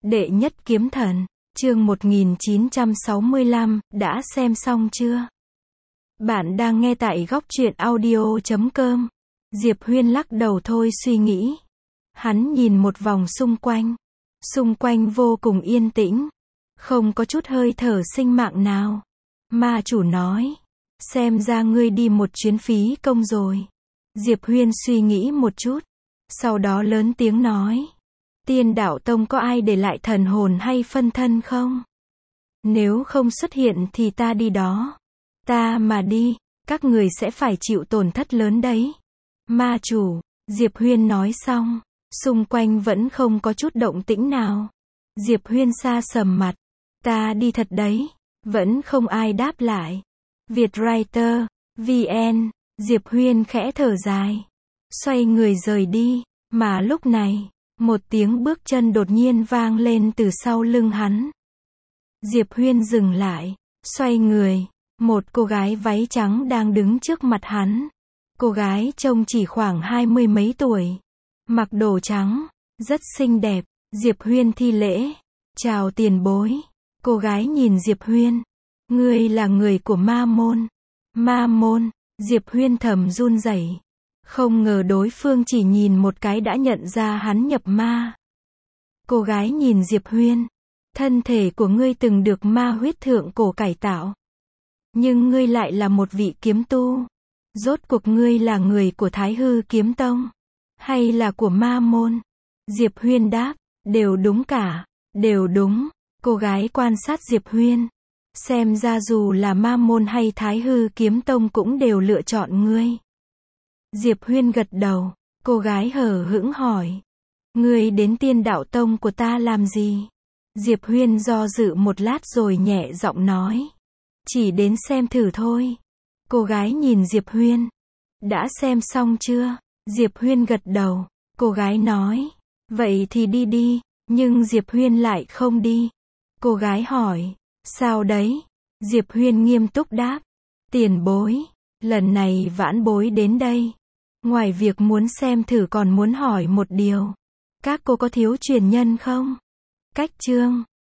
Đệ nhất kiếm thần, chương 1965, đã xem xong chưa? Bạn đang nghe tại góc truyện audio.com. Diệp Huyên lắc đầu thôi suy nghĩ. Hắn nhìn một vòng xung quanh vô cùng yên tĩnh, không có chút hơi thở sinh mạng nào. Ma chủ nói, xem ra ngươi đi một chuyến phí công rồi. Diệp Huyên suy nghĩ một chút, sau đó lớn tiếng nói, Tiên Đạo Tông có ai để lại thần hồn hay phân thân không? Nếu không xuất hiện thì ta đi đó. Ta mà đi, các người sẽ phải chịu tổn thất lớn đấy. Ma chủ, Diệp Huyên nói xong, xung quanh vẫn không có chút động tĩnh nào. Diệp Huyên xa sầm mặt, ta đi thật đấy, vẫn không ai đáp lại. Vietwriter, VN, Diệp Huyên khẽ thở dài, xoay người rời đi, mà lúc này, một tiếng bước chân đột nhiên vang lên từ sau lưng hắn. Diệp Huyên dừng lại, xoay người, một cô gái váy trắng đang đứng trước mặt hắn. Cô gái trông chỉ khoảng 20 mấy tuổi, mặc đồ trắng, rất xinh đẹp. Diệp Huyên thi lễ, chào tiền bối. Cô gái nhìn Diệp Huyên, ngươi là người của Ma Môn. Ma Môn, Diệp Huyên thầm run rẩy, không ngờ đối phương chỉ nhìn một cái đã nhận ra hắn nhập ma. Cô gái nhìn Diệp Huyên, thân thể của ngươi từng được ma huyết thượng cổ cải tạo, nhưng ngươi lại là một vị kiếm tu. Rốt cuộc ngươi là người của Thái Hư Kiếm Tông, hay là của Ma Môn? Diệp Huyên đáp, đều đúng cả, đều đúng. Cô gái quan sát Diệp Huyên, xem ra dù là Ma Môn hay Thái Hư Kiếm Tông cũng đều lựa chọn ngươi. Diệp Huyên gật đầu, cô gái hờ hững hỏi, ngươi đến Tiên Đạo Tông của ta làm gì? Diệp Huyên do dự một lát rồi nhẹ giọng nói, chỉ đến xem thử thôi. Cô gái nhìn Diệp Huyên, đã xem xong chưa? Diệp Huyên gật đầu, cô gái nói, vậy thì đi đi, nhưng Diệp Huyên lại không đi. Cô gái hỏi, sao đấy? Diệp Huyên nghiêm túc đáp, tiền bối, lần này vãn bối đến đây, ngoài việc muốn xem thử còn muốn hỏi một điều, các cô có thiếu truyền nhân không? Cách chương